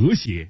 和谐。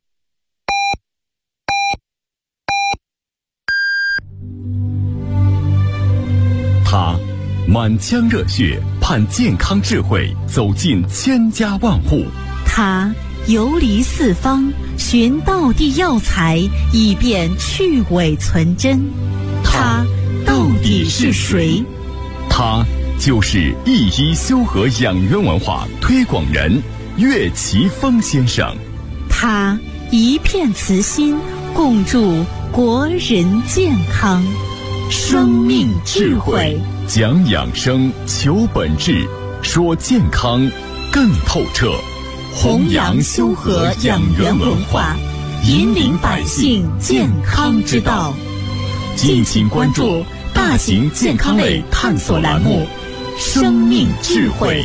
他满腔热血盼健康智慧走进千家万户， 他游离四方寻道地药材，以便去伪存真。他到底是谁？ 他就是一一修和养元文化推广人岳奇峰先生。 他一片慈心，共筑国人健康。生命智慧， 讲养生，求本质，说健康更透彻。 弘扬修和养元文化，引领百姓健康之道。敬请关注大型健康类探索栏目《生命智慧》。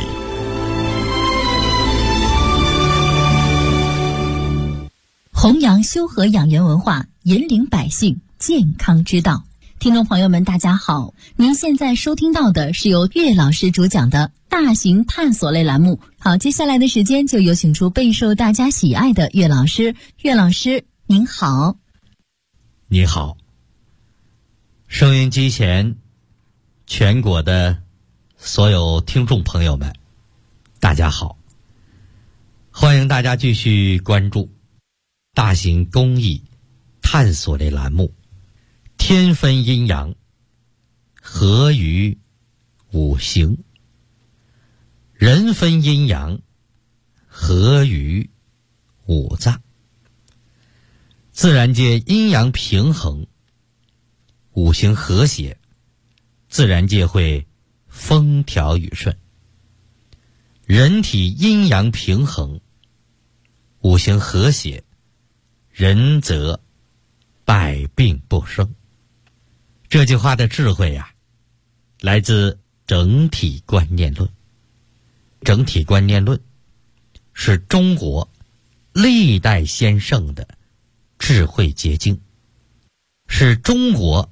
弘扬修和养元文化，引领百姓健康之道。听众朋友们大家好，您现在收听到的是由岳老师主讲的大型探索类栏目。好，接下来的时间就有请出备受大家喜爱的岳老师。岳老师您好。 你好，收音机前全国的所有听众朋友们大家好，欢迎大家继续关注大型公益探索类栏目，天分阴阳，合于五行；人分阴阳，合于五脏。自然界阴阳平衡，五行和谐，自然界会风调雨顺。人体阴阳平衡，五行和谐，人则百病不生。这句话的智慧啊，来自整体观念论。整体观念论是中国历代先圣的智慧结晶，是中国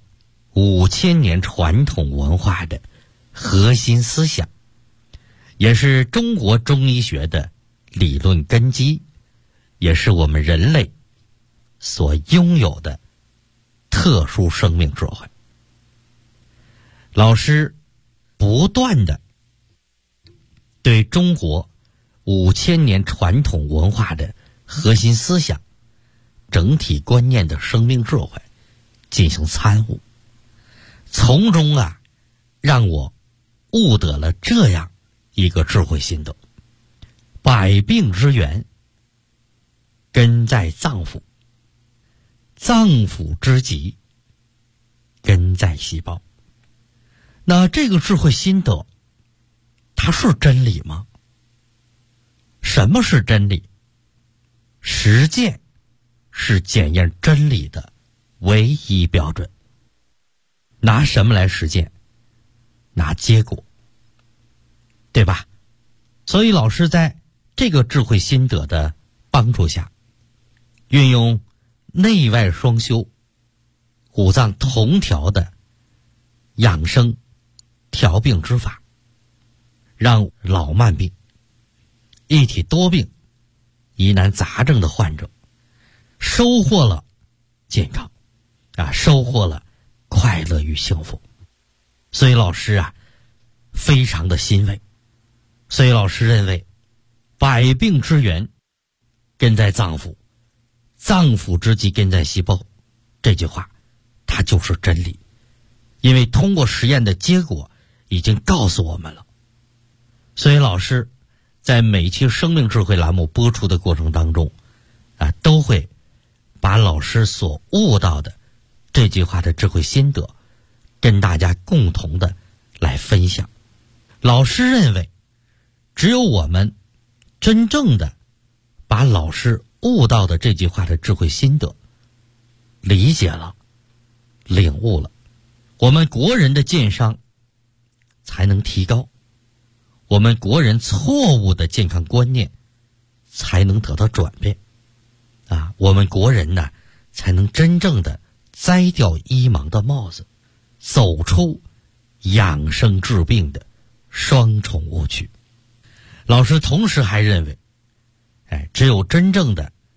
5000年传统文化的核心思想，也是中国中医学的理论根基，也是我们人类所拥有的特殊生命智慧。老师不断的对中国5000年传统文化的核心思想、整体观念的生命智慧进行参悟，从中让我悟得了这样一个智慧心得：百病之源根在脏腑，脏腑之疾根在细胞。那这个智慧心得，它是真理吗？什么是真理？实践是检验真理的唯一标准。拿什么来实践？拿结果，对吧？所以老师在这个智慧心得的帮助下，运用内外双修、五脏同调的养生调病之法，让老慢病、一体多病、疑难杂症的患者收获了健康收获了快乐与幸福。所以老师非常的欣慰。所以老师认为，百病之源根在脏腑，脏腑之疾根在细胞，这句话它就是真理。因为通过实验的结果已经告诉我们了。所以老师在每期生命智慧栏目播出的过程当中都会把老师所悟到的这句话的智慧心得跟大家共同的来分享。老师认为，只有我们真正的把老师悟到的这句话的智慧心得理解了、领悟了，我们国人的健商才能提高，我们国人错误的健康观念才能得到转变我们国人呢才能真正的摘掉医盲的帽子，走出养生治病的双重误区。老师同时还认为，只有真正的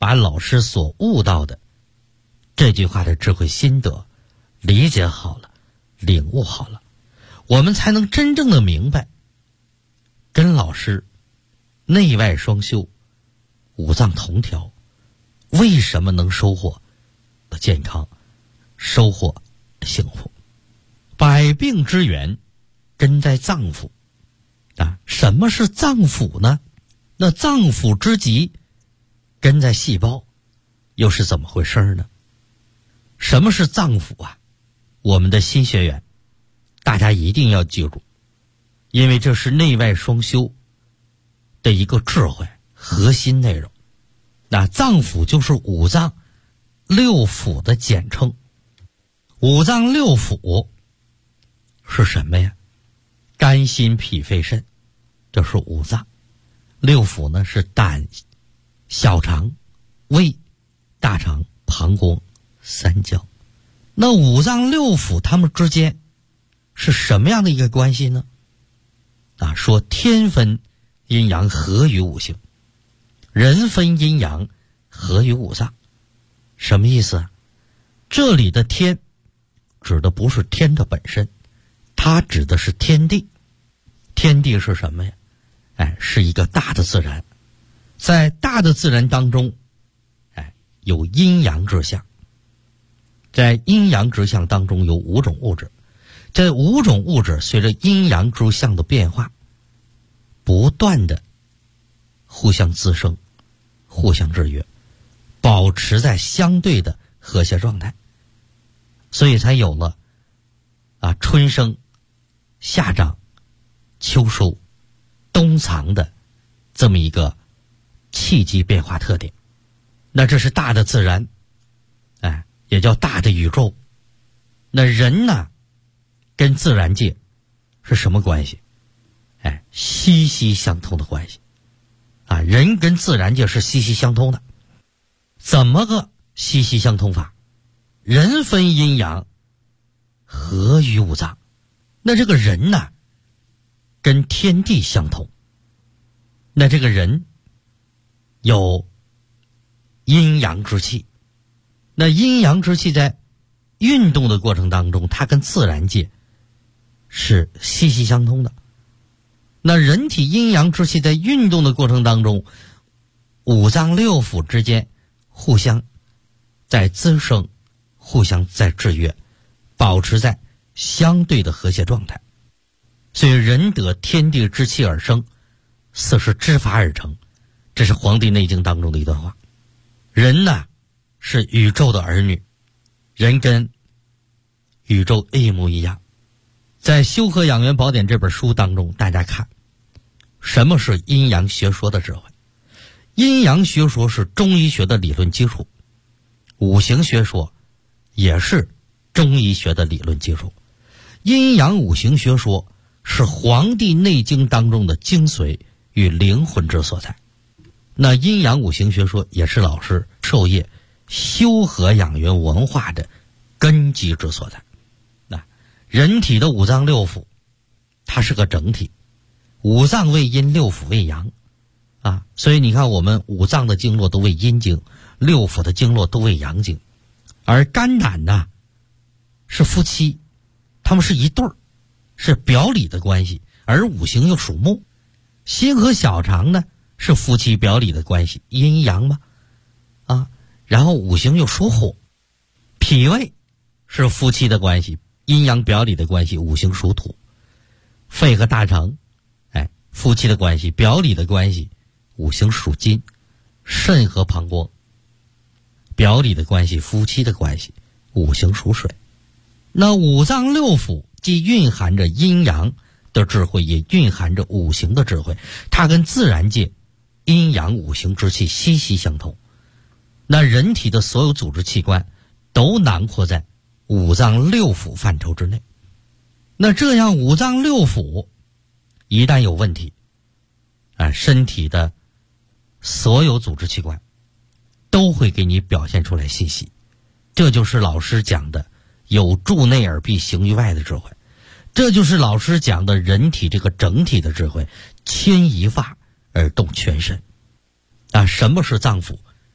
把老师所悟到的这句话的智慧心得理解好了，领悟好了，我们才能真正的明白跟老师内外双修，五脏同调，为什么能收获健康，收获幸福。百病之源根在脏腑啊，什么是脏腑呢？那脏腑之极根在细胞，又是怎么回事呢？什么是脏腑啊？我们的新学员大家一定要记住，因为这是内外双修的一个智慧核心内容。那脏腑就是五脏六腑的简称。五脏六腑是什么呀？肝心脾肺肾，这是五脏。六腑呢是胆、小肠、胃、大肠、膀胱、三焦。那五脏六腑它们之间是什么样的一个关系呢？啊，说天分阴阳合于五行，人分阴阳合于五脏。什么意思啊？这里的天指的不是天的本身，它指的是天地。天地是什么呀？是一个大的自然。在大的自然当中，有阴阳之象。在阴阳之象当中有五种物质，这五种物质随着阴阳之象的变化，不断的互相滋生，互相制约，保持在相对的和谐状态，所以才有了春生、夏长、秋收、冬藏的这么一个气机变化特点。那这是大的自然，也叫大的宇宙。那人呢，跟自然界是什么关系？息息相通的关系人跟自然界是息息相通的。怎么个息息相通法？人分阴阳合于五脏。那这个人呢，跟天地相通。那这个人有阴阳之气，那阴阳之气在运动的过程当中，它跟自然界是息息相通的。那人体阴阳之气在运动的过程当中，五脏六腑之间互相在滋生，互相在制约，保持在相对的和谐状态。所以人得天地之气而生，四时之法而成，这是《黄帝内经》当中的一段话。人呢是宇宙的儿女，人跟宇宙一模一样。在《修和养元宝典》这本书当中，大家看什么是阴阳学说的智慧。阴阳学说是中医学的理论基础，五行学说也是中医学的理论基础。阴阳五行学说是《黄帝内经》当中的精髓与灵魂之所在。那阴阳五行学说也是老师授业修和养元文化的根基之所在。那人体的五脏六腑它是个整体，五脏为阴，六腑为阳所以你看我们五脏的经络都为阴经，六腑的经络都为阳经。而肝胆呢是夫妻，他们是一对儿，是表里的关系，而五行又属木。心和小肠呢是夫妻表里的关系，阴阳嘛然后五行又属火。脾胃是夫妻的关系，阴阳表里的关系，五行属土。肺和大肠夫妻的关系，表里的关系，五行属金。肾和膀胱表里的关系，夫妻的关系，五行属水。那五脏六腑既蕴含着阴阳的智慧，也蕴含着五行的智慧，它跟自然界阴阳五行之气息息相通。那人体的所有组织器官都囊括在五脏六腑范畴之内。那这样五脏六腑一旦有问题身体的所有组织器官都会给你表现出来信息。这就是老师讲的有助内而必行于外的智慧，这就是老师讲的人体这个整体的智慧，牵一发而动全身什么是脏腑？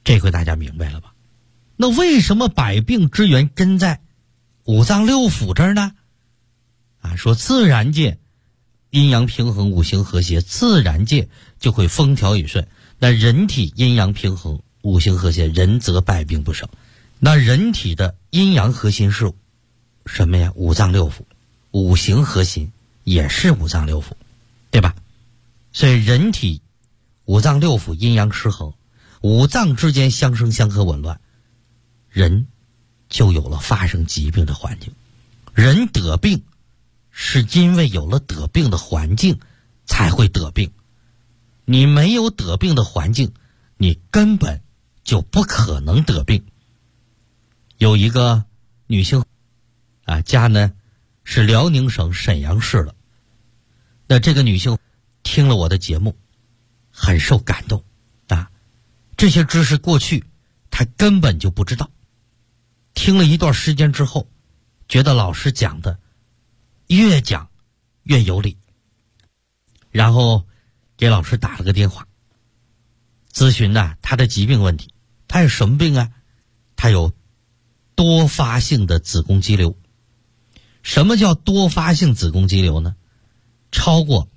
这回大家明白了吧？那为什么百病之源根在五脏六腑这儿呢？说自然界阴阳平衡，五行和谐，自然界就会风调雨顺。那人体阴阳平衡，五行和谐，人则百病不生。那人体的阴阳核心是什么呀？五脏六腑，五行核心也是五脏六腑，对吧？所以人体五脏六腑阴阳失衡，五脏之间相生相克紊乱，人就有了发生疾病的环境。人得病是因为有了得病的环境才会得病，你没有得病的环境，你根本就不可能得病。有一个女性家呢是辽宁省沈阳市的，那这个女性听了我的节目很受感动这些知识过去她根本就不知道，听了一段时间之后觉得老师讲的越讲越有理，然后给老师打了个电话咨询她的疾病问题。她有什么病啊？她有多发性的子宫肌瘤。什么叫多发性子宫肌瘤呢？超过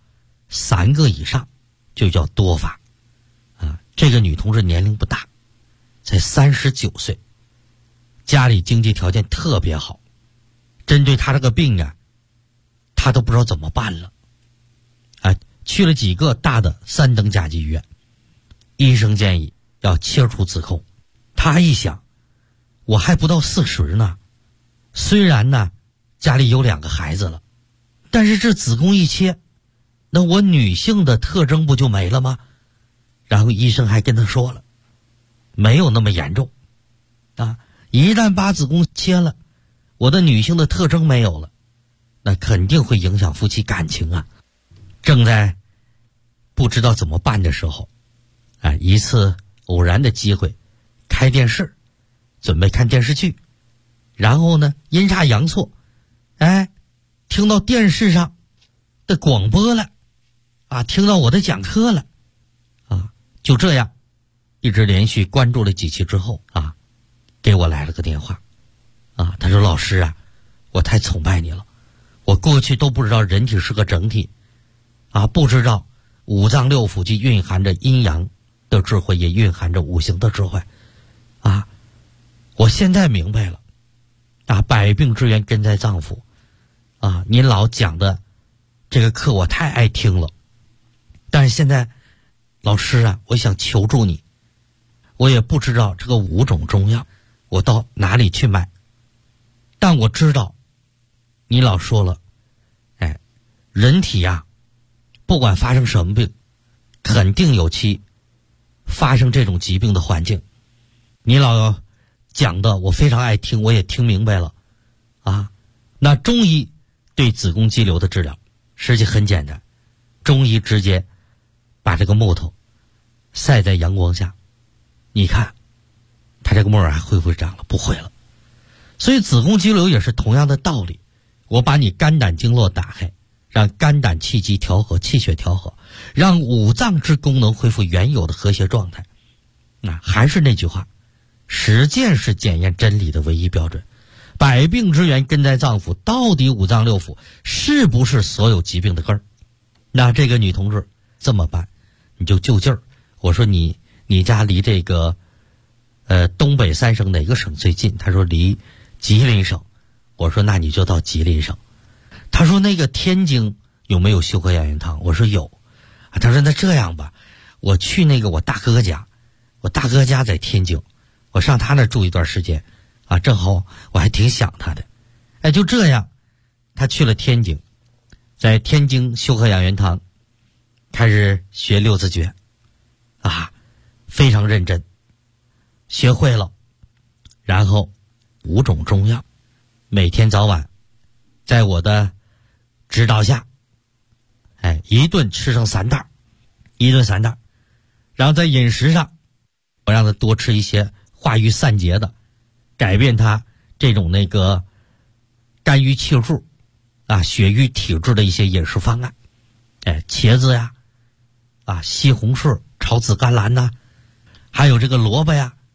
3个以上就叫多发这个女同志年龄不大，才39岁，家里经济条件特别好，针对她这个病她都不知道怎么办了去了几个大的3等甲级医院，医生建议要切除子宫。她一想，我还不到40呢，虽然家里有2个孩子了，但是这子宫一切，那我女性的特征不就没了吗？然后医生还跟她说了，没有那么严重一旦把子宫切了，我的女性的特征没有了，那肯定会影响夫妻感情正在不知道怎么办的时候一次偶然的机会开电视，准备看电视剧，然后呢阴差阳错听到电视上的广播了听到我的讲课了就这样一直连续关注了几期之后给我来了个电话他说老师我太崇拜你了，我过去都不知道人体是个整体不知道五脏六腑既蕴含着阴阳的智慧，也蕴含着五行的智慧我现在明白了百病之源根在脏腑您老讲的这个课我太爱听了，但是现在老师我想求助你，我也不知道这个5种中药我到哪里去买，但我知道你老说了人体不管发生什么病，肯定有其发生这种疾病的环境。你老讲的我非常爱听，我也听明白了那中医对子宫肌瘤的治疗实际很简单，中医直接把这个木头晒在阳光下，你看它这个木耳还会不会长了？不会了。所以子宫肌瘤也是同样的道理，我把你肝胆经络打开，让肝胆气机调和，气血调和，让五脏之功能恢复原有的和谐状态。还是那句话，实践是检验真理的唯一标准。百病之源根在脏腑，到底五脏六腑是不是所有疾病的根儿？那这个女同志这么办，你就就近儿。我说你家离这个东北3省哪个省最近？她说离吉林省。我说那你就到吉林省。她说那个天津有没有修和养元汤？我说有。她说那这样吧，我去那个我大哥家，我大哥家在天津，我上他那住一段时间正好我还挺想他的。就这样他去了天津，在天津修和养元汤开始学6字诀非常认真，学会了，然后5种中药每天早晚在我的指导下一顿吃上3袋，一顿3袋，然后在饮食上我让他多吃一些化瘀散结的，改变他这种那个肝郁气户血瘀体质的一些饮食方案。茄子呀西红柿、炒紫甘蓝还有这个萝卜呀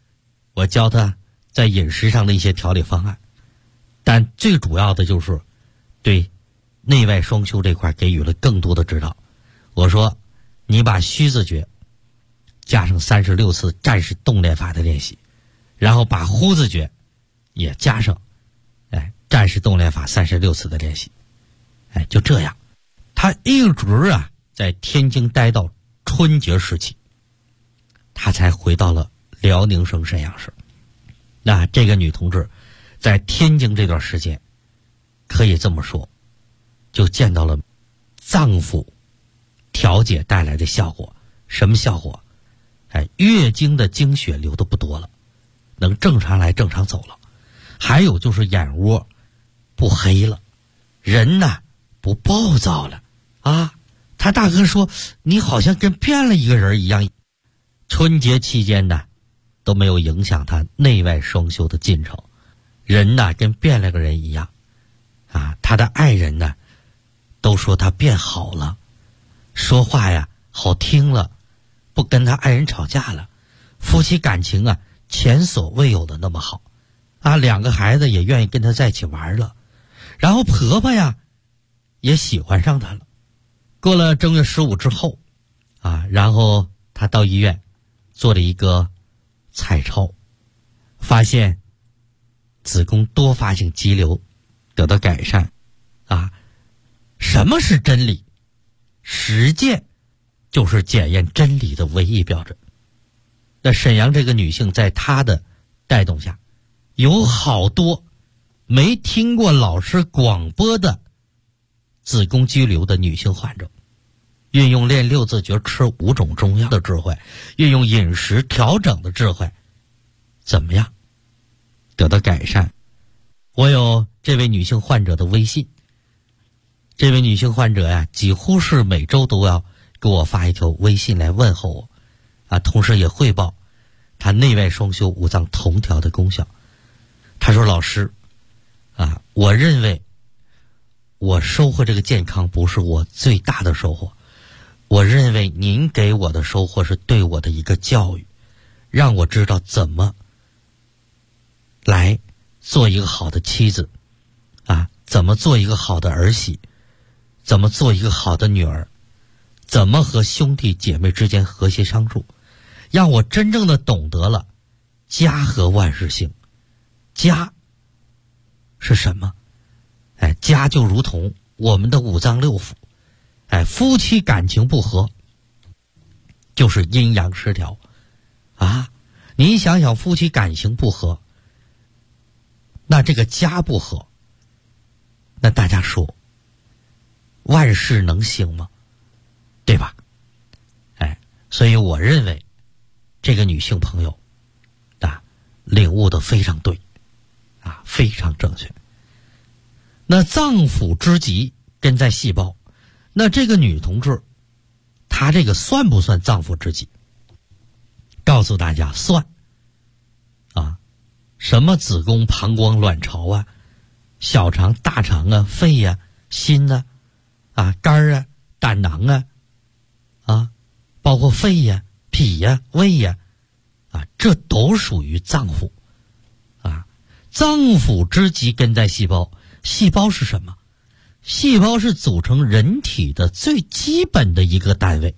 我教他在饮食上的一些调理方案，但最主要的就是对内外双修这块给予了更多的指导。我说你把虚字诀加上36次战士动练法的练习，然后把呼字诀也加上战士动练法36次的练习。就这样他一直在天津待到春节时期，他才回到了辽宁省沈阳市。那这个女同志在天津这段时间，可以这么说，就见到了脏腑调节带来的效果。什么效果？月经的经血流得不多了，能正常来正常走了。还有就是眼窝不黑了，人不暴躁了啊。他大哥说你好像跟变了一个人一样。春节期间都没有影响他内外双修的进程，人跟变了个人一样啊。他的爱人都说他变好了，说话好听了，不跟他爱人吵架了，夫妻感情前所未有的那么好啊。2个孩子也愿意跟他在一起玩了，然后婆婆也喜欢上他了。过了正月15之后然后他到医院做了一个彩超，发现子宫多发性肌瘤得到改善什么是真理？实践就是检验真理的唯一标准。那沈阳这个女性在她的带动下，有好多没听过老师广播的子宫肌瘤的女性患者，运用练6字诀、吃5种中药的智慧，运用饮食调整的智慧，怎么样得到改善？我有这位女性患者的微信，这位女性患者几乎是每周都要给我发一条微信来问候我同时也汇报她内外双修五脏同调的功效。她说老师我认为我收获这个健康不是我最大的收获，我认为您给我的收获是对我的一个教育，让我知道怎么来做一个好的妻子怎么做一个好的儿媳，怎么做一个好的女儿，怎么和兄弟姐妹之间和谐相处，让我真正的懂得了家和万事兴。家是什么？家就如同我们的五脏六腑，夫妻感情不和就是阴阳失调你想想夫妻感情不和，那这个家不和，那大家说万事能兴吗？对吧？所以我认为这个女性朋友领悟的非常对非常正确。那脏腑之极根在细胞，那这个女同志她这个算不算脏腑之极？告诉大家算什么子宫、膀胱、卵巢小肠、大肠肺心肝胆囊包括肺脾胃这都属于脏腑脏腑之极根在细胞。细胞是什么？细胞是组成人体的最基本的一个单位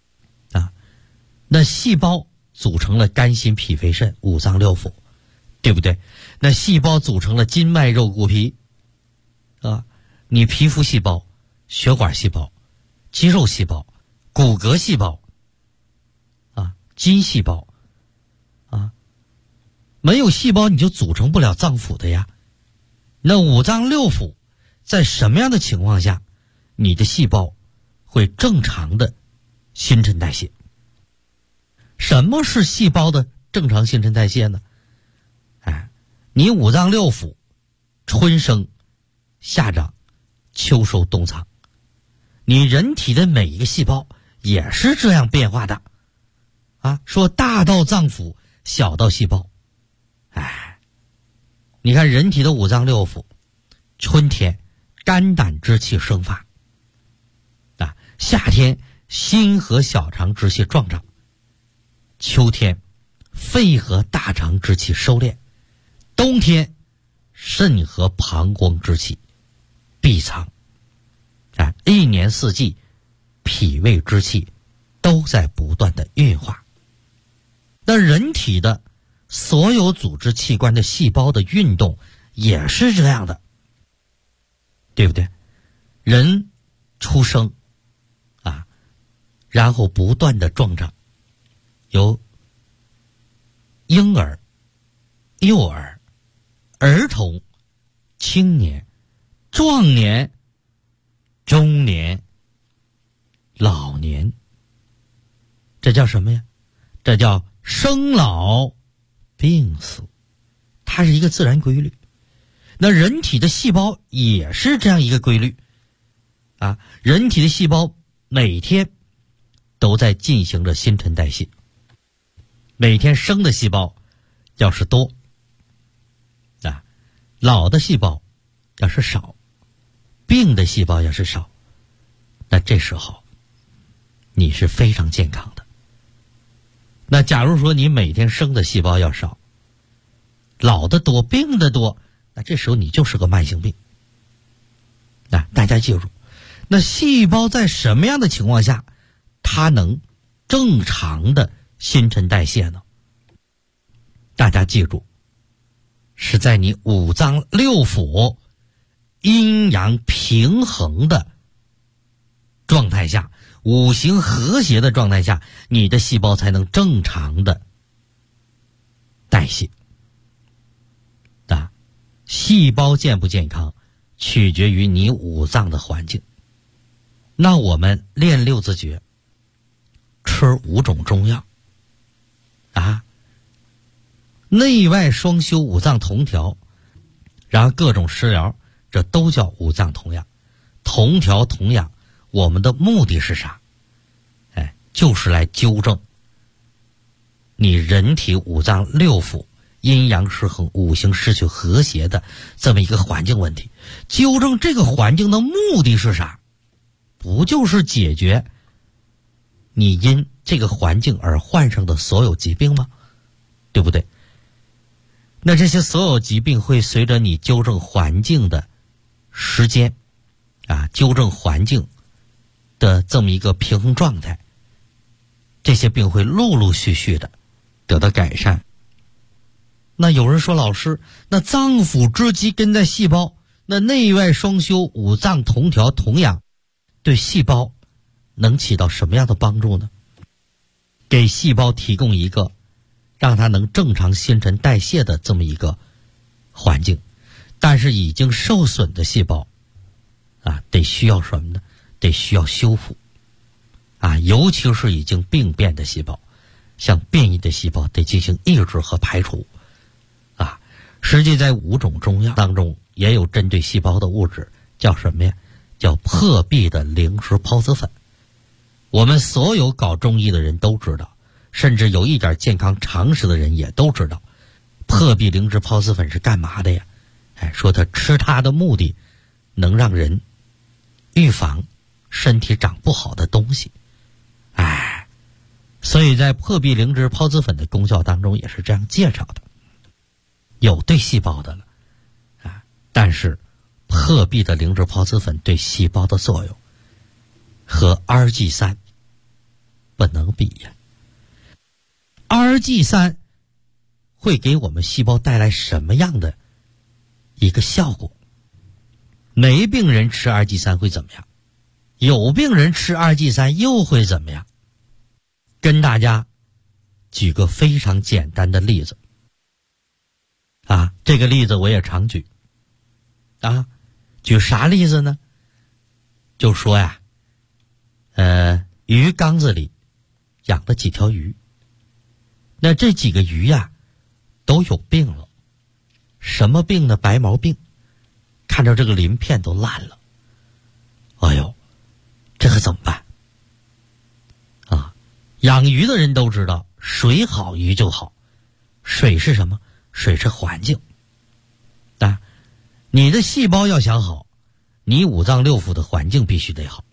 那细胞组成了肝心脾肺肾五脏六腑，对不对？那细胞组成了筋脉肉骨皮你皮肤细胞、血管细胞、肌肉细胞、骨骼细胞筋细胞没有细胞你就组成不了脏腑的呀。那五脏六腑在什么样的情况下你的细胞会正常的新陈代谢？什么是细胞的正常新陈代谢呢？你五脏六腑春生夏长秋收冬藏，你人体的每一个细胞也是这样变化的说大到脏腑，小到细胞你看人体的五脏六腑，春天肝胆之气生发夏天心和小肠之气壮长，秋天肺和大肠之气收敛，冬天肾和膀胱之气闭藏。一年四季脾胃之气都在不断的运化。那人体的所有组织器官的细胞的运动也是这样的，对不对？人出生然后不断的壮长，由婴儿、幼儿、儿童、青年、壮年、中年、老年，这叫什么呀？这叫生老病死，它是一个自然规律。那人体的细胞也是这样一个规律人体的细胞每天都在进行着新陈代谢，每天生的细胞要是多老的细胞要是少，病的细胞要是少，那这时候你是非常健康的。那假如说你每天生的细胞要少，老的多，病的多，那这时候你就是个慢性病。大家记住，那细胞在什么样的情况下它能正常的新陈代谢呢？大家记住，是在你五脏六腑阴阳平衡的状态下，五行和谐的状态下，你的细胞才能正常的代谢。细胞健不健康取决于你五脏的环境。那我们练六字诀，吃5种中药内外双修，五脏同调，然后各种食疗，这都叫五脏同养。同调同养，我们的目的是啥？就是来纠正你人体五脏六腑阴阳失衡、五行失去和谐的这么一个环境问题。纠正这个环境的目的是啥？不就是解决你因这个环境而患上的所有疾病吗？对不对？那这些所有疾病会随着你纠正环境的时间纠正环境的这么一个平衡状态，这些病会陆陆续续的得到改善。那有人说，老师，那脏腑之机根在细胞，那内外双修，五脏同调同养，对细胞能起到什么样的帮助呢？给细胞提供一个让它能正常新陈代谢的这么一个环境。但是已经受损的细胞得需要什么呢？得需要修复尤其是已经病变的细胞，像变异的细胞得进行抑制和排除实际在5种中药当中也有针对细胞的物质，叫什么呀？叫破壁的灵石孢子粉。我们所有搞中医的人都知道，甚至有一点健康常识的人也都知道，破壁灵石孢子粉是干嘛的呀？说它吃它的目的能让人预防身体长不好的东西。所以在破壁灵芝孢子粉的功效当中也是这样介绍的，有对细胞的了但是破壁的灵芝孢子粉对细胞的作用和 RG3 不能比呀。RG3 会给我们细胞带来什么样的一个效果？没病人吃 RG3 会怎么样？有病人吃 RG3 又会怎么样？跟大家举个非常简单的例子这个例子我也常举举啥例子呢？就说鱼缸子里养了几条鱼，那这几个鱼都有病了。什么病呢？白毛病，看着这个鳞片都烂了。这可怎么办养鱼的人都知道，水好鱼就好。水是什么？水是环境你的细胞要想好，你五脏六腑的环境必须得好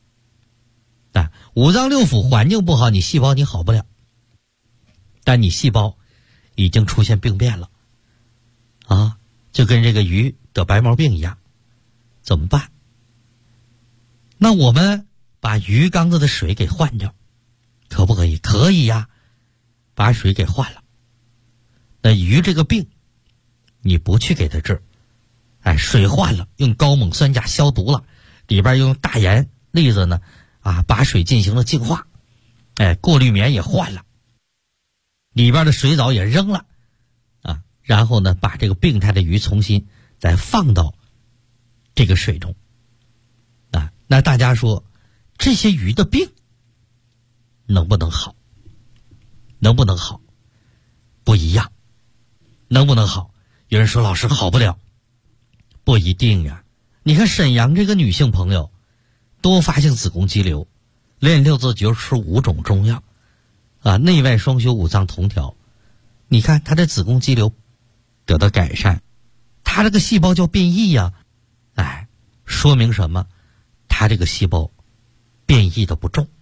五脏六腑环境不好，你细胞你好不了。但你细胞已经出现病变了啊，就跟这个鱼得白毛病一样，怎么办？那我们把鱼缸子的水给换掉，可不可以？可以呀，把水给换了。那鱼这个病，你不去给它治，水换了，用高锰酸钾消毒了，里边用大盐粒子呢把水进行了净化，过滤棉也换了，里边的水藻也扔了然后呢把这个病态的鱼重新再放到这个水中那大家说这些鱼的病能不能好？能不能好？不一样。能不能好？有人说老师好不了，不一定呀。你看沈阳这个女性朋友，多发性子宫肌瘤，连6字诀吃5种中药内外双修5脏同调，你看她的子宫肌瘤得到改善，她这个细胞叫变异呀，说明什么？她这个细胞变异的不重，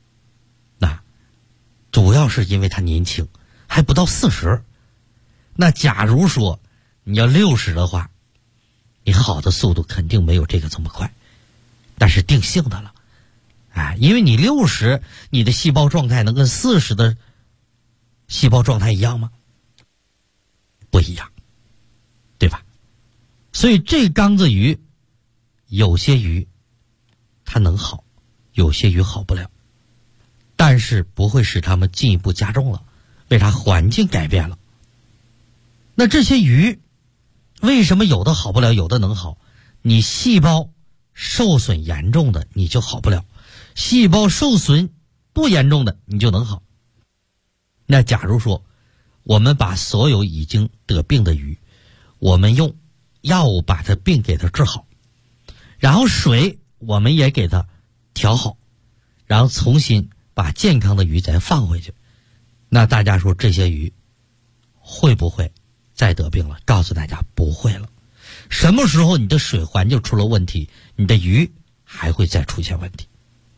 主要是因为她年轻，还不到40。那假如说你要60的话，你好的速度肯定没有这个这么快，但是定性的了因为你60，你的细胞状态能跟40的细胞状态一样吗？不一样，对吧？所以这缸子鱼，有些鱼它能好，有些鱼好不了，但是不会使它们进一步加重了。为啥？环境改变了。那这些鱼为什么有的好不了，有的能好？你细胞受损严重的你就好不了，细胞受损不严重的你就能好。那假如说我们把所有已经得病的鱼，我们用药物把它病给它治好，然后水我们也给它调好，然后重新把健康的鱼再放回去，那大家说这些鱼会不会再得病了？告诉大家不会了。什么时候你的水环就出了问题，你的鱼还会再出现问题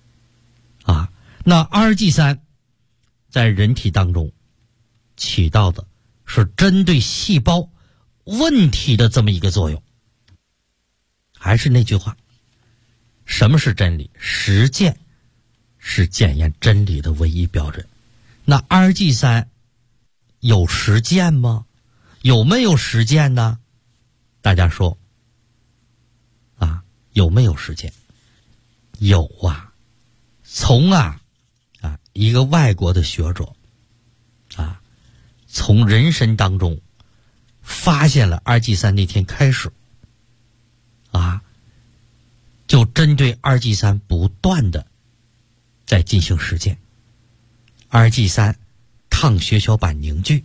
那RG3在人体当中起到的是针对细胞问题的这么一个作用。还是那句话，什么是真理？实践是检验真理的唯一标准。那 RG3 有实践吗？有没有实践呢？大家说有没有实践？有从一个外国的学者从人参当中发现了 RG3 那天开始就针对 RG3 不断的在进行实践。RG3 抗血小板凝聚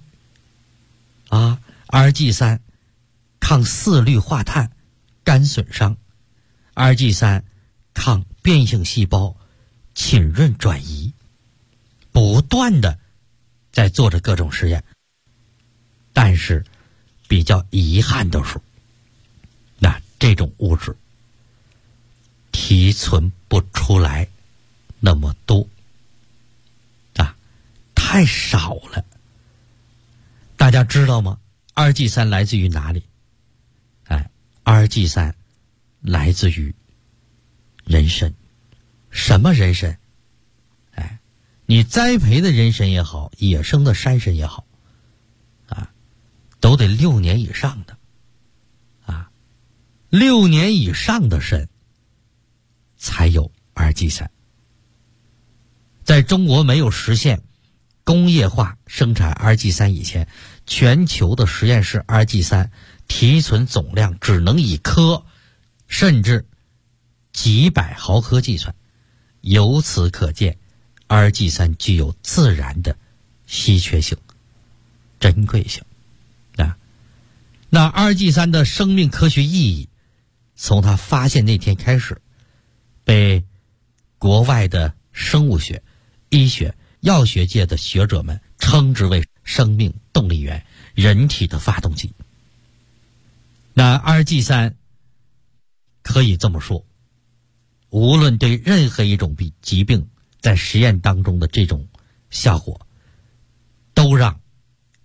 RG3 抗4氯化碳肝损伤， RG3 抗变性细胞浸润转移，不断的在做着各种实验。但是比较遗憾的是，那这种物质提纯不出来那么多太少了。大家知道吗？ RG3 来自于哪里？RG3 来自于人参。什么人参？你栽培的人参也好，野生的山参也好都得6年以上的6年以上的参才有 RG3。在中国没有实现工业化生产 RG3 以前，全球的实验室 RG3 提纯总量只能以克甚至几百毫克计算。由此可见 RG3 具有自然的稀缺性、珍贵性那 RG3 的生命科学意义，从它发现那天开始，被国外的生物学、医学、药学界的学者们称之为生命动力源，人体的发动机。那 RG3 可以这么说，无论对任何一种疾病在实验当中的这种效果，都让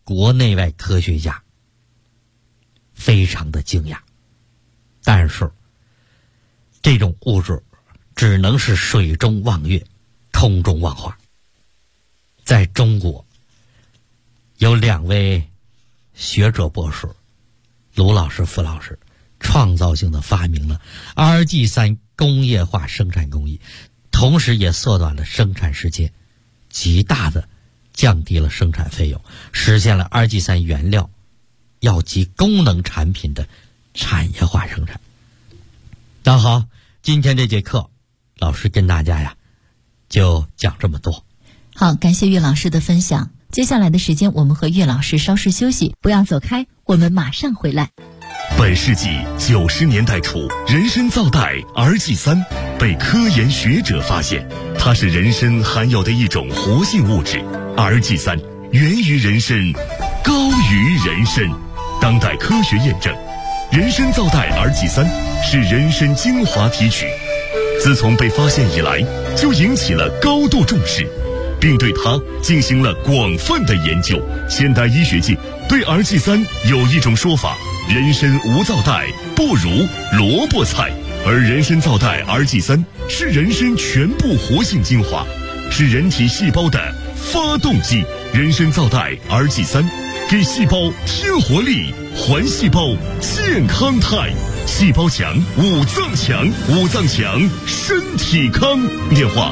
国内外科学家非常的惊讶。但是这种物质只能是水中望月，空中望花。在中国有2位学者博士，卢老师、傅老师，创造性的发明了 RG3 工业化生产工艺，同时也缩短了生产时间，极大的降低了生产费用，实现了 RG3 原料药及功能产品的产业化生产。那好，今天这节课老师跟大家就讲这么多。 好，感谢岳老师的分享。接下来的时间我们和岳老师稍事休息，不要走开，我们马上回来。 本世纪90年代初，人参皂苷 RG3 被科研学者发现，它是人参含有的一种活性物质。RG3 源于人参，高于人参。当代科学验证，人参皂苷 RG3 是人参精华提取，自从被发现以来，就引起了高度重视，并对它进行了广泛的研究。现代医学界对 RG3 有一种说法：人参无皂苷不如萝卜菜，而人参皂苷 RG3 是人参全部活性精华，是人体细胞的发动机。人参皂苷 RG3 给细胞添活力，还细胞健康态。细胞强，五脏强，五脏强，身体康。电话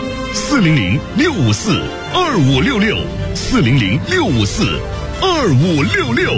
400-654-2566，400-654-2566。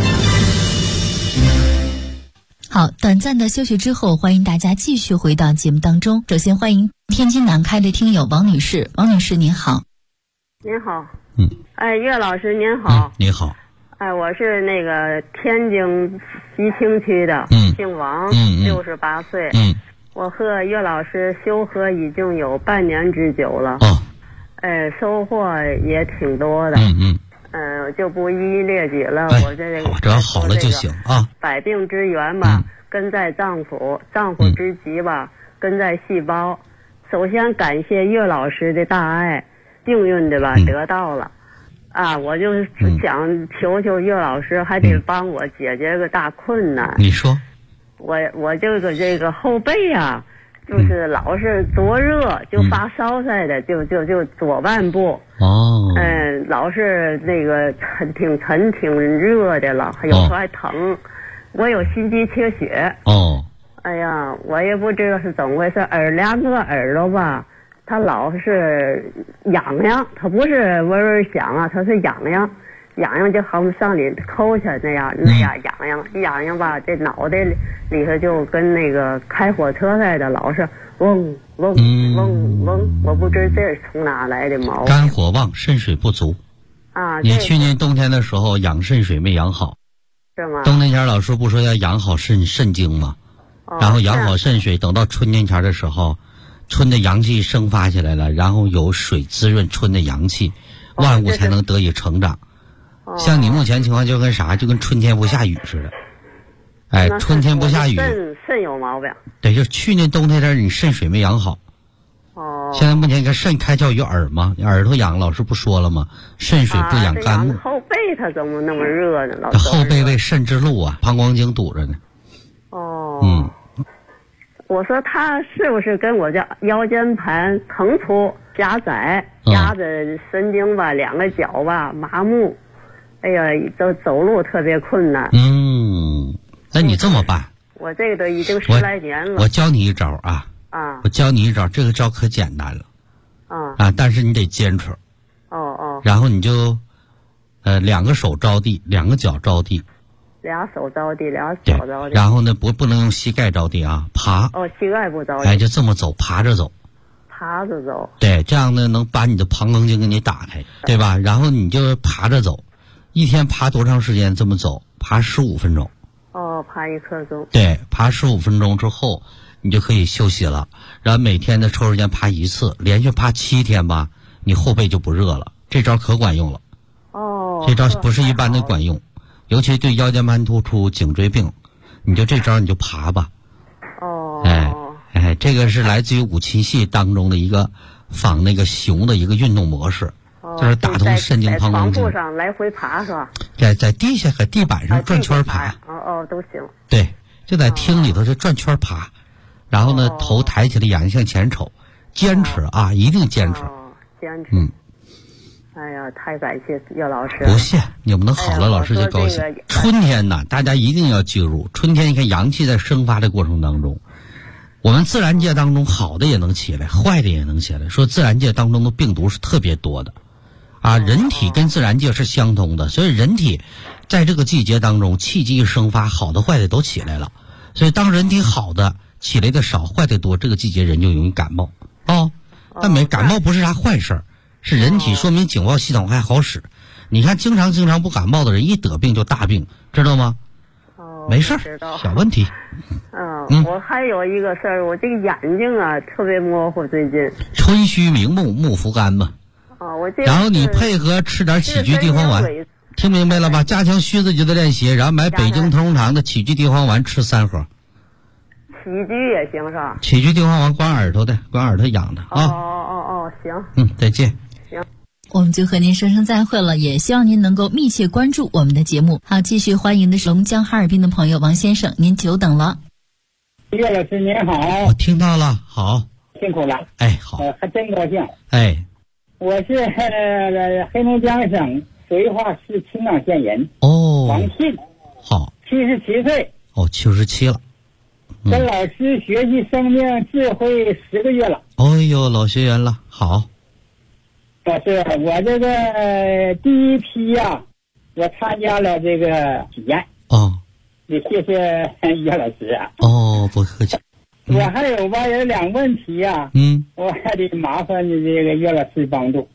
好，短暂的休息之后，欢迎大家继续回到节目当中。首先欢迎天津南开的听友王女士。王女士您好。 您好。岳老师您好。 你好。 我是那个天津西青区的，姓王，68岁。我和岳老师修和已经有半年之久了。收获也挺多的。就不一一列举了。我这个只要好了就行啊。 百病之源吧，根在脏腑，脏腑之疾吧，根在细胞。首先感谢岳老师的大爱，幸运的吧得到了。我就是想求求岳老师，还得帮我解决个大困难。 你说。 我这个后背就是老是多热，就发烧似的，就左半部。老是那个挺沉挺热的了，有时候还疼。我有心肌缺血。哎呀，我也不知道是怎么回事，2个耳朵吧，它老是痒痒，它不是嗡嗡响它是痒痒，痒痒就好像上里抠下那样痒痒吧，这脑袋里头就跟那个开火车似的，老是嗡嗡嗡嗡，我不知这是从哪来的毛病。 肝火旺，肾水不足。你去年冬天的时候养肾水没养好。 是吗？ 冬天前老师不说要养好肾精吗？然后养好肾水，等到春天前的时候，春的阳气生发起来了，然后有水滋润春的阳气，万物才能得以成长。像你目前情况就跟啥，就跟春天不下雨似的。春天不下雨， 肾有毛病。 对，就去年冬天你肾水没养好。现在目前你看肾开窍于耳嘛，耳朵痒，老师不说了吗？肾水不养肝木。 后背它怎么那么热呢？ 后背为肾之路膀胱经堵着呢。 我说他是不是跟我这腰间盘腾出狭窄，压着神经吧，2个脚吧麻木，哎呀，走路特别困难。 那你这么办？ 我这个都已经10来年了。 我教你一招我教你一招，这个招可简单了。但是你得坚持。然后你就2个手着地，2个脚着地。 俩手着地，俩脚着地。 然后呢，不能用膝盖着地爬。 膝盖不着地。 就这么走，爬着走。 爬着走。 对，这样呢能把你的膀胱经给你打开，对吧？然后你就爬着走，一天爬多长时间？这么走，爬15分钟。 爬1刻钟。 对，爬15分钟之后，你就可以休息了。然后每天呢抽时间爬1次，连续爬7天吧，你后背就不热了。这招可管用了。这招不是一般的管用。尤其对腰间盘突出、颈椎病，你就这招你就爬吧。这个是来自于五禽戏当中的一个仿那个熊的一个运动模式，就是打通肾经膀胱经。 在床铺上来回爬是吧？ 在地下和地板上转圈爬。 都行。 对，就在厅里头就转圈爬，然后呢，头抬起来，眼睛向前瞅，坚持啊，一定坚持。 坚持。哎呀，太感谢叶老师。 不谢，你们能好了，老师就高兴。春天呢，大家一定要记住，春天你看阳气在生发的过程当中，我们自然界当中好的也能起来，坏的也能起来。说自然界当中的病毒是特别多的，啊，人体跟自然界是相通的，所以人体在这个季节当中气机生发，好的坏的都起来了。所以当人体好的起来的少，坏的多，这个季节人就容易感冒但感冒不是啥坏事儿，是人体说明警报系统还好使。你看经常不感冒的人，一得病就大病，知道吗？没事儿，小问题。 我还有一个事儿，我这个眼睛啊特别模糊，最近。 春虚明目，目浮肝嘛。 我这然后你配合吃点杞菊地黄丸，听明白了吧？加强虚自己的练习，然后买北京同仁堂的杞菊地黄丸吃3盒。 杞菊也行是吧？ 杞菊地黄丸管耳朵的，管耳朵痒的啊。 行。 再见。 行。 我们就和您说声再会了，也希望您能够密切关注我们的节目。好，继续欢迎的是龙江哈尔滨的朋友王先生，您久等了。 叶老师您好。 我听到了，好。 辛苦了。 好。 还真高兴。我是黑龙江省绥化市青冈县人。王信。好。77岁。 77了。 跟老师学习生命智慧10个月了。 老学员了。好。 老师，我这个第一批我参加了这个体验。也谢谢叶老师啊。 不客气。 我还有2个问题我还得麻烦这个叶老师帮助。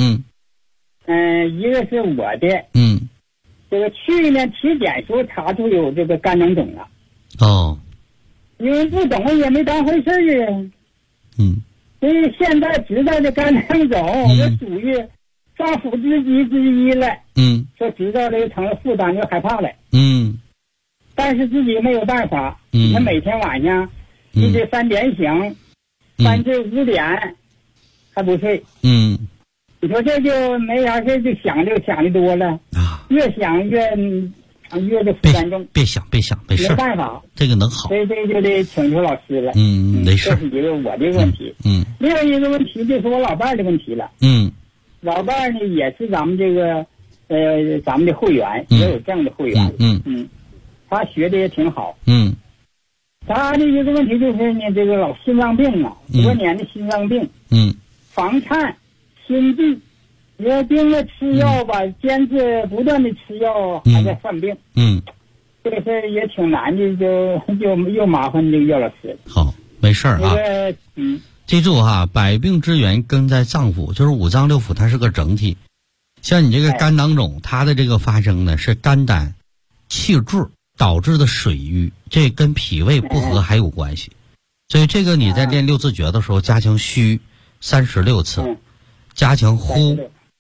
一个是我的这个去年体检时候查出有这个肝囊肿了。因为不懂也没当回事儿所以现在知道这肝囊肿这属于上辅之疾之一了。说知道这个成了负担就害怕了。但是自己没有办法。他每天晚上就得3点醒，3至5点还不睡。你说这就没啥事，就想的多了越想越这负担重。 别想，没事， 没办法， 这个能好。 所以这就得请求老师了。 没事。 这是一个我的问题。另外一个问题就是我老伴儿的问题了。老伴儿呢也是咱们这个咱们的会员，也有证的会员。他学的也挺好。他的一个问题就是呢，这个老心脏病多年的心脏病。房颤、心悸，也病了吃药吧，坚持不断的吃药，还在犯病。这个事儿也挺难的，就又麻烦这个叶老师。 好，没事儿记住百病之源根在脏腑，就是五脏六腑，它是个整体。像你这个肝囊肿，它的这个发生呢是肝胆气滞导致的水瘀，这跟脾胃不和还有关系。所以这个你在练6字诀的时候，加强虚36次，加强呼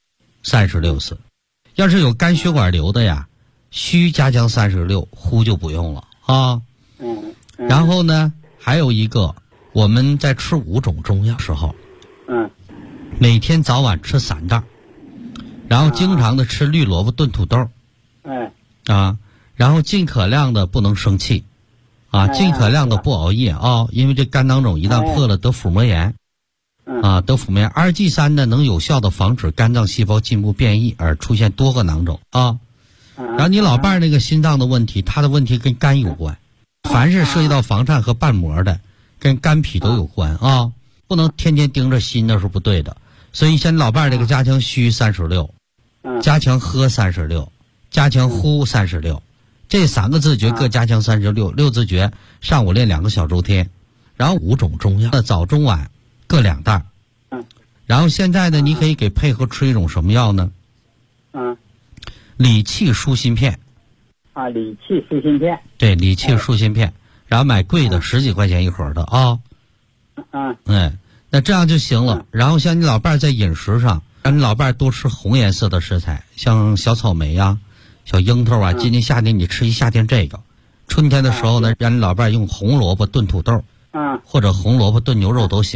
36次。要是有肝血管瘤的呀，虚加强36，呼就不用了然后呢，还有一个，我们在吃5种中药时候，每天早晚吃3袋，然后经常的吃绿萝卜炖土豆，然后尽可量的不能生气，尽可量的不熬夜因为这肝囊肿一旦破了得腹膜炎，得腹膜炎。2G3呢能有效的防止肝脏细胞进一步变异而出现多个囊肿然后你老伴儿那个心脏的问题，他的问题跟肝有关，凡是涉及到房颤和瓣膜的，跟肝脾都有关不能天天盯着心，那是不对的。所以像你老伴儿这个加强虚36，加强喝36，加强呼36。这3个字诀各加强36，6字诀上午练2个小周天，然后5种中药，早中晚各2袋。然后现在呢，你可以给配合吃一种什么药呢？理气舒心片。 理气舒心片。 对，理气舒心片，然后买贵的10几块钱一盒的那这样就行了。然后像你老伴儿在饮食上，让你老伴儿多吃红颜色的食材，像小草莓小樱桃今年夏天你吃一夏天这个，春天的时候呢，让你老伴儿用红萝卜炖土豆，或者红萝卜炖牛肉都行，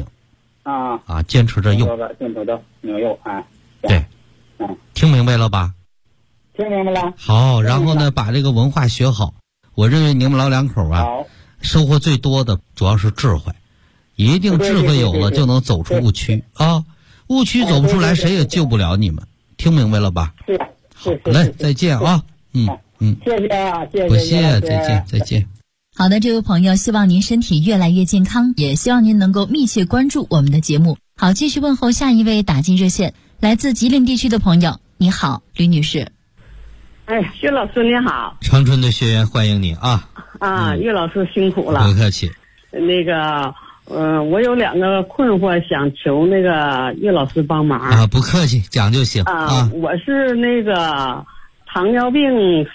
坚持着用。 红萝卜炖土豆牛肉对， 听明白了吧？ 听明白了？ 好，然后呢，把这个文化学好。我认为你们老两口啊，收获最多的主要是智慧，一定智慧有了就能走出误区啊！误区走不出来，谁也救不了你们。听明白了吧？ 是。 好嘞，再见啊！ 谢谢啊，谢谢。 不谢，再见。 好的，这位朋友，希望您身体越来越健康，也希望您能够密切关注我们的节目。好，继续问候下一位打进热线，来自吉林地区的朋友，你好，吕女士。 哎，岳老师你好。 长春的学员欢迎你啊！ 岳老师辛苦了。 不客气。 那个，我有2个困惑，想求那个岳老师帮忙啊。不客气，讲就行啊。 我是那个糖尿病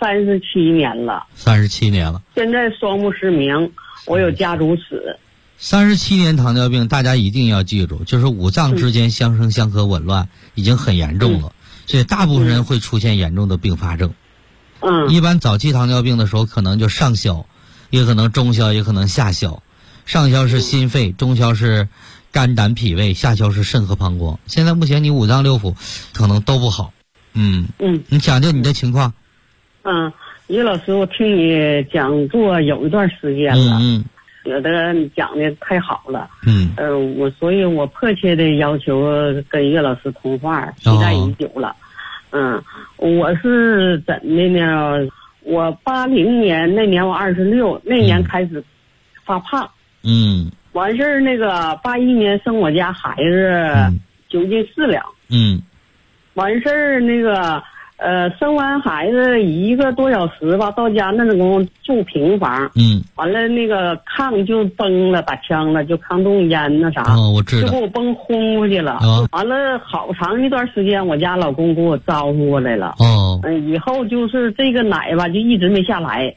37年了。 37年了。 现在双目失明，我有家族史。 37年糖尿病，大家一定要记住，就是五脏之间相生相克紊乱，已经很严重了，所以大部分人会出现严重的并发症。一般早期糖尿病的时候，可能就上消，也可能中消，也可能下消。上消是心肺，中消是肝胆脾胃，下消是肾和膀胱。现在目前你五脏六腑可能都不好。你讲讲你的情况。 岳老师，我听你讲座有一段时间了。觉得你讲的太好了。所以我迫切的要求跟岳老师通话，期待已久了。我是怎的呢？我80年那年我26，那年开始发胖。完事儿那个81年生我家孩子9斤4两。完事儿那个生完孩子1个多小时吧，到家那种住平房。完了那个炕就崩了，打枪了，就炕洞烟那啥。 我知道。 就给我崩轰过去了。完了好长一段时间，我家老公给我招呼过来了。以后就是这个奶吧，就一直没下来。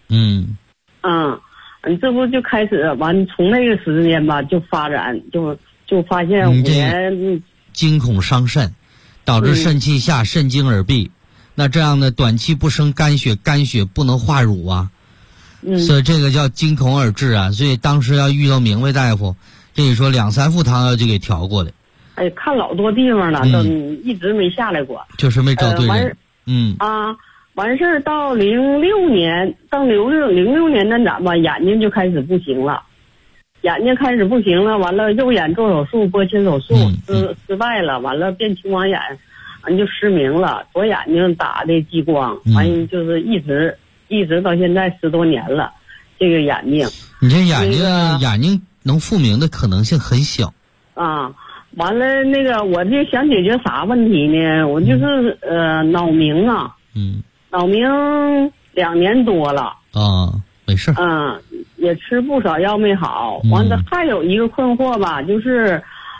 这不就开始完，从那个时间吧就发展，就发现5年惊恐伤肾，导致肾气下，肾精而闭。那这样的短期不生肝血，肝血不能化乳啊。所以这个叫惊恐而治啊。所以当时要遇到明白大夫，这里说2、3副汤药就给调过来。 看老多地方了，都一直没下来过。 就是没找对人。 完事儿到06年，到06年那咋吧，眼睛就开始不行了。完了右眼做手术，拨清手术失败了，完了变青光眼。完就失明了，左眼睛打的激光，完就是一直到现在10多年了，这个眼睛。 你这眼睛能复明的可能性很小。 完了那个我就想解决啥问题呢？我就是脑鸣啊。脑鸣2年多了。 没事。 也吃不少药没好。完了还有一个困惑吧，就是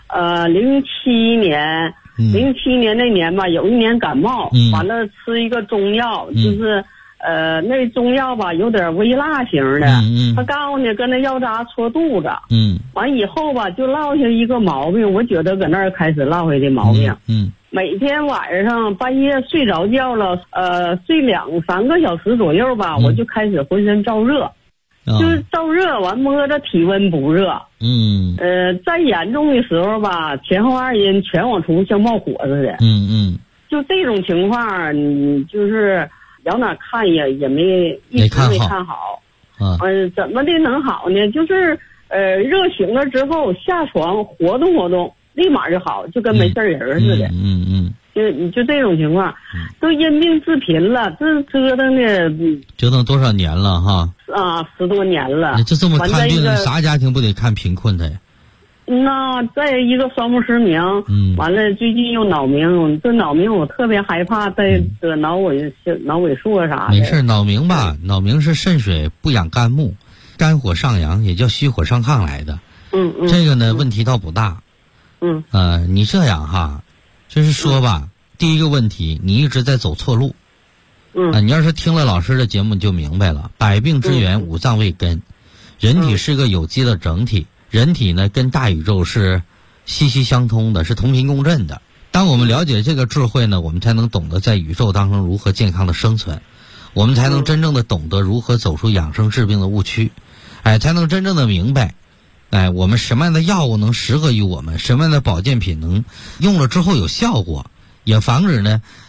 07年那年吧，有一年感冒，完了吃一个中药，就是那中药吧有点微辣型的。他告诉你跟那药渣戳肚子。完以后吧就落下一个毛病，我觉得搁那儿开始落下的毛病。每天晚上半夜睡着觉了，睡2、3个小时左右吧，我就开始浑身燥热。就是燥热完摸着体温不热。再严重的时候吧，前后2阴全往出像冒火似的。就这种情况，你就是往哪看也一直没看好。怎么的能好呢？就是热醒了之后下床活动活动，立马就好，就跟没事人似的。就这种情况，都因病致贫了，这折腾多少年了哈 ？10多年了。 就这么看病，啥家庭不得看贫困的呀？ 那再一个双目失明，完了最近又脑鸣，这脑鸣我特别害怕再得脑萎缩啥的。 没事，脑鸣吧，脑鸣是肾水不养肝木，肝火上扬，也叫虚火上亢来的。这个呢问题倒不大。你这样哈。就是说吧，第一个问题，你一直在走错路。你要是听了老师的节目，你就明白了。百病之源，五脏为根。人体是个有机的整体，人体呢跟大宇宙是息息相通的，是同频共振的。当我们了解这个智慧呢，我们才能懂得在宇宙当中如何健康的生存，我们才能真正的懂得如何走出养生治病的误区，才能真正的明白。我们什么样的药物能适合于我们？什么样的保健品能用了之后有效果？也防止呢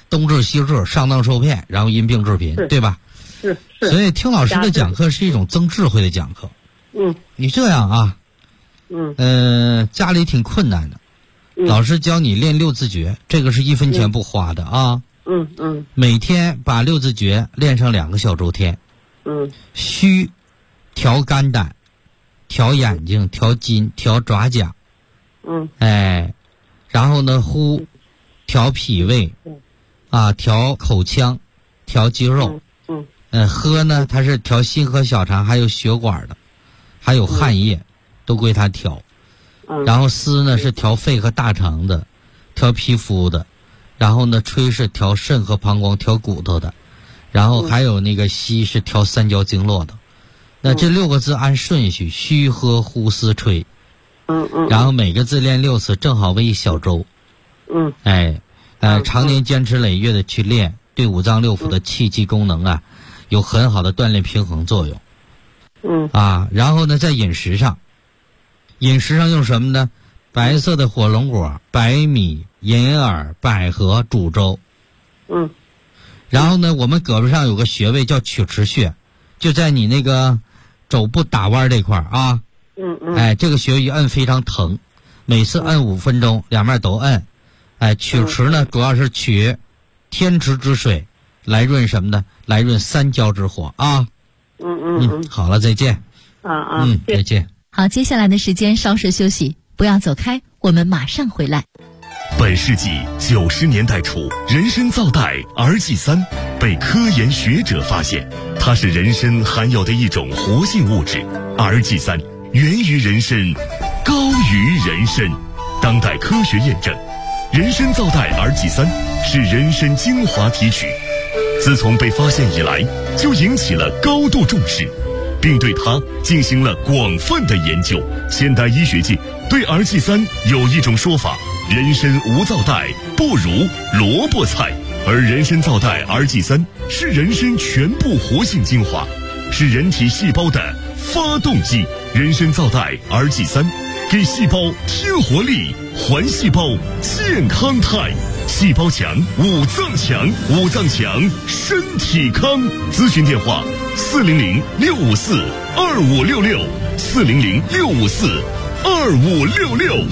东治西治，上当受骗，然后因病致贫，对吧？ 是。 所以听老师的讲课是一种增智慧的讲课。你这样啊，家里挺困难的，老师教你练六字诀，这个是1分钱不花的啊。每天把六字诀练上2个小周天。虚，调肝胆，调眼睛，调筋，调爪甲。然后呢，呼，调脾胃，调口腔，调肌肉。喝呢，它是调心和小肠，还有血管的，还有汗液，都归它调。然后思呢是调肺和大肠的，调皮肤的。然后呢，吹是调肾和膀胱，调骨头的。然后还有那个吸是调三焦经络的。那这6个字按顺序，虚喝呼思吹。然后每个字练6次，正好为1小周。常年坚持累月的去练，对5脏6腑的气机功能有很好的锻炼平衡作用。然后呢，在饮食上用什么呢？白色的火龙果、白米、银耳、百合煮粥。然后呢，我们胳膊上有个穴位叫曲池穴，就在你那个肘部打弯这块啊。这个穴位一摁非常疼，每次摁5分钟，2面都摁。曲池呢，主要是取天池之水来润什么呢？来润三焦之火啊。好了，再见。再见。 好，接下来的时间稍事休息，不要走开，我们马上回来。 本世纪90年代初，人参皂苷儿祭3被科研学者发现，它是人参含有的一种活性物质。儿祭3源于人参，高于人参。当代科学验证，人参皂苷儿祭3是人参精华提取，自从被发现以来，就引起了高度重视，并对它进行了广泛的研究。现代医学界对儿祭3有一种说法：人参无皂苷不如萝卜菜，而人参皂苷儿祭3是人参全部活性精华，是人体细胞的发动机。人参皂苷儿祭3给细胞添活力，还细胞健康态。细胞强，五脏强，五脏强，身体康。咨询电话：400-654-2566，400-654-2566。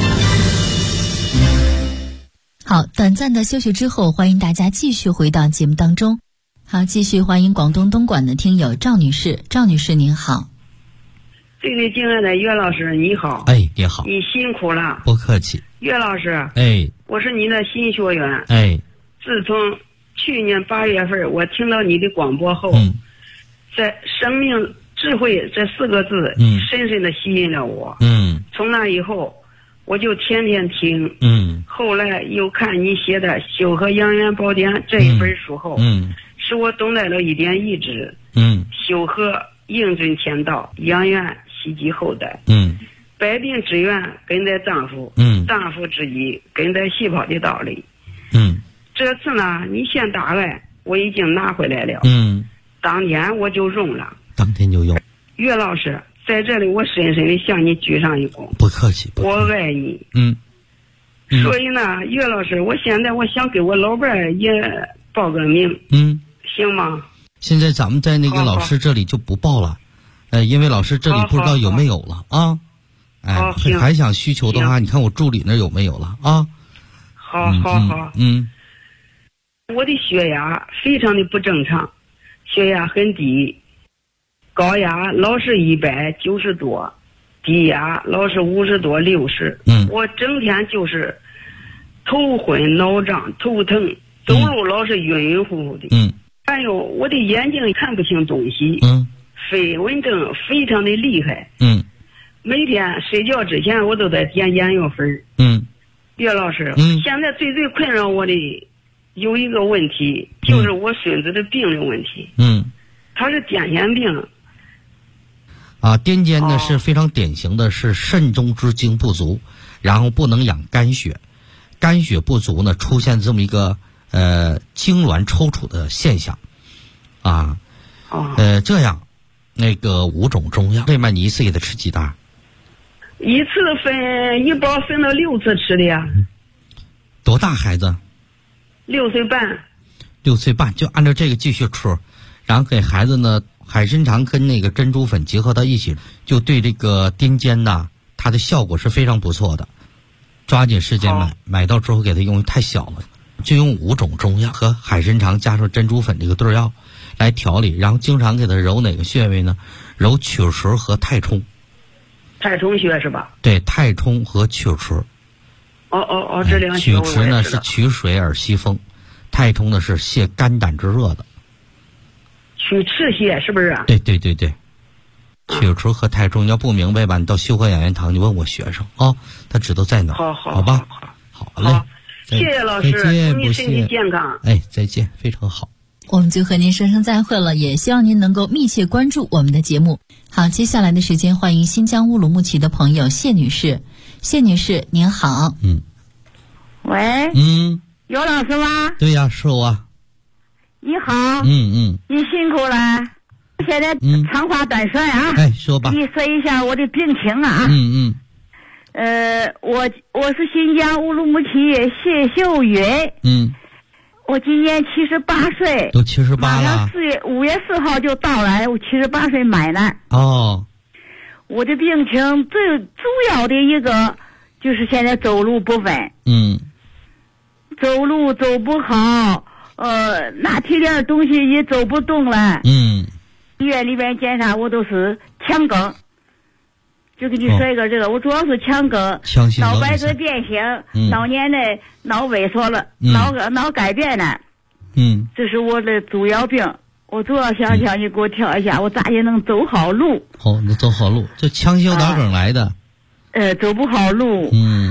好，短暂的休息之后，欢迎大家继续回到节目当中。好，继续欢迎广东东莞的听友赵女士。赵女士您好。 最最敬爱的岳老师你好。 你好。 你辛苦了。 不客气。 岳老师。我是您的新学员。自从去年8月份我听到你的广播后，在生命智慧这4个字深深的吸引了我。从那以后我就天天听。后来又看你写的《修和养元宝典》这一本书后，使我懂得了一点意志。修和应准天道，养元希冀后代。百病之源根在脏腑，脏腑之医根在细胞的道理。这次呢，你先打来，我已经拿回来了。当天我就用了。 当天就用。 岳老师，在这里我深深的向你鞠上一躬。 不客气。 我爱你。所以呢，岳老师，我现在我想给我老伴儿也报个名。行吗？ 现在咱们在那个老师这里就不报了，因为老师这里不知道有没有了啊。还想需求的话，你看我助理那有没有了啊？ 好。我的血压非常的不正常，血压很低，高压老是190多，低压老是50多60。我整天就是头昏脑胀头疼，走路老是晕晕乎乎的。还有我的眼睛看不清东西。飞蚊症非常的厉害。每天睡觉之前我都在点眼药粉。岳老师，现在最困扰我的有一个问题，就是我孙子的病的问题。他是癫痫病。 癫痫呢是非常典型的，是肾中之精不足，然后不能养肝血，肝血不足呢出现这么一个痉挛抽搐的现象。这样那个5种中药，这面你一次给他吃几袋？ 一次分1包分到6次吃的呀。 多大孩子 6岁半。 6岁半就按照这个继续吃，然后给孩子呢海参肠跟那个珍珠粉结合到一起，就对这个癫痫呐，它的效果是非常不错的。抓紧时间买到之后给它用，太小了，就用5种中药和海参肠加上珍珠粉这个对药来调理，然后经常给它揉哪个穴位呢？揉曲池和太冲。 太冲穴是吧？ 对，太冲和曲池。 这两穴曲池呢是取水而息风，太冲呢是泻肝胆之热的。 取赤穴是不是啊？ 对。曲池和太冲，要不明白吧？你到修和养元堂，你问我学生啊，他知道在哪。好吧，好嘞， 谢谢老师，祝你身体健康。 再见，非常好。 我们就和您说声再会了，也希望您能够密切关注我们的节目。好，接下来的时间，欢迎新疆乌鲁木齐的朋友谢女士。谢女士，您好。 喂。有老师吗？ 对呀，是我。 你好。你辛苦了。现在长话短说啊。 说吧。 你说一下我的病情啊。我是新疆乌鲁木齐谢秀云。我今年78岁。 都78了。马上 5月4号就到了，我78岁满了。我的病情最主要的一个就是现在走路不稳。走路走不好，拿提点东西也走不动了。医院里边检查我都是腔梗。就跟你说一个这个，我主要是腔梗，脑白质变形，脑年内脑萎缩了，脑改变了。这是我的主要病。我主要想你给我调一下，我咋也能走好路。 能走好路，这腔型脑梗来的。 走不好路。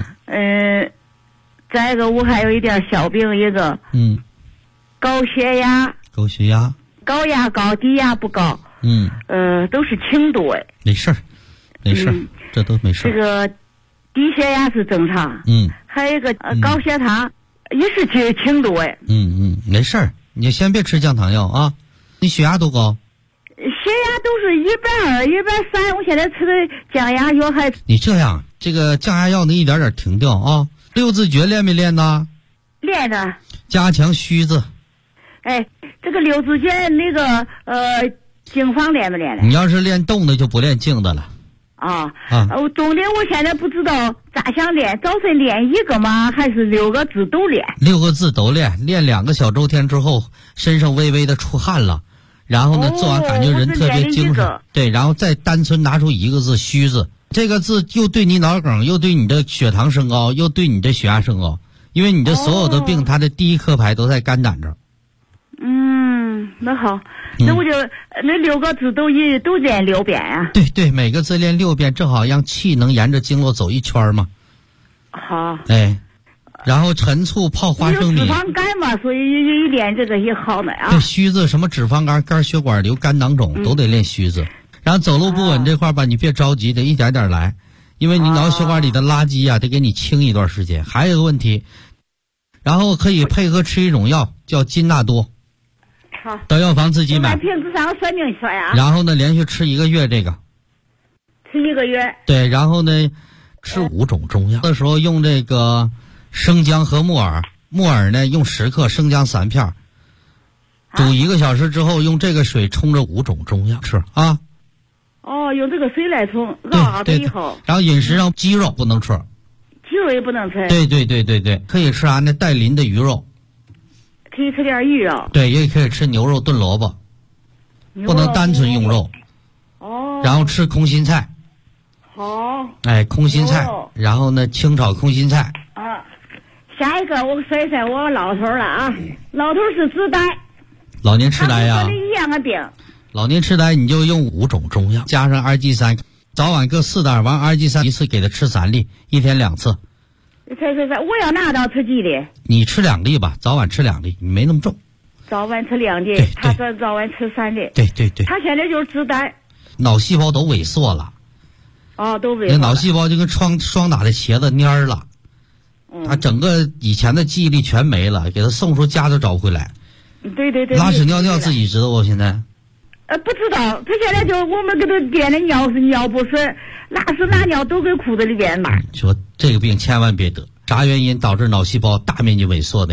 再一个我还有一点小病，一个高血压。高压高，低压不高。都是轻度。 没事儿，这都没事。 这个低血压是正常。还有一个高血糖也是轻度。 没事儿，你先别吃降糖药啊。你血压多高？ 血压都是120、130，我现在吃的降压药还。 你这样，这个降压药能一点点停掉啊。6字诀练没练呢？ 练的。 加强虚字。 这个6字诀那个经方练没练的？ 你要是练动的就不练静的了。 重点我现在不知道咋想练，早晨练一个吗？还是6个字都练 ？6个字都练，练2个小周天之后，身上微微的出汗了，然后呢，做完感觉人特别精神。对，然后再单纯拿出1个字虚字，这个字又对你脑梗，又对你的血糖升高，又对你的血压升高，因为你的所有的病，它的第一颗牌都在肝胆这儿。 那好，那我就那6个字都练6遍啊。 对，每个字练6遍，正好让气能沿着经络走一圈嘛。 好。 然后陈醋泡花生米。 有脂肪肝嘛，所以一练这个也好的啊。 对，虚字什么脂肪肝、肝血管瘤、肝囊肿都得练虚字。然后走路不稳这块吧，你别着急，得一点点来，因为你脑血管里的垃圾啊，得给你清一段时间。还有一个问题，然后可以配合吃一种药叫金纳多。到药房自己买。 平时上算命说呀。 然后呢，连续吃1个月这个。 吃1个月。 对，然后呢，吃5种中药的时候用这个生姜和木耳，木耳呢用10克，生姜3片，煮1个小时之后，用这个水冲着5种中药吃啊。 用这个水来冲，熬的以后。 然后饮食上鸡肉不能吃。 鸡肉也不能吃。 对，可以吃那带鳞的鱼肉。 可以吃点鱼肉。 对，也可以吃牛肉炖萝卜，不能单纯用肉。然后吃空心菜。 好。 空心菜，然后呢，清炒空心菜。 下一个我说一说我老头了啊，老头是痴呆。 老年痴呆呀。 跟你一样的病。 老年痴呆你就用5种中药，加上2G3，早晚各4袋，完2G3一次给他吃3粒，1天2次。 我要拿到吃几粒？ 你吃2粒吧，早晚吃2粒，你没那么重。 早晚吃2粒，他说早晚吃3粒。 对。 他现在就是痴呆， 脑细胞都萎缩了。 都萎缩了。 脑细胞就跟双打的茄子蔫儿了。他整个以前的记忆力全没了，给他送出家都找不回来。 对。 拉屎尿尿自己知道不？现在？ 不知道，他现在就我们给他点的尿是尿不水，拉屎拉尿都给裤子里边嘛。 说这个病千万别得，啥原因导致脑细胞大面积萎缩的呀？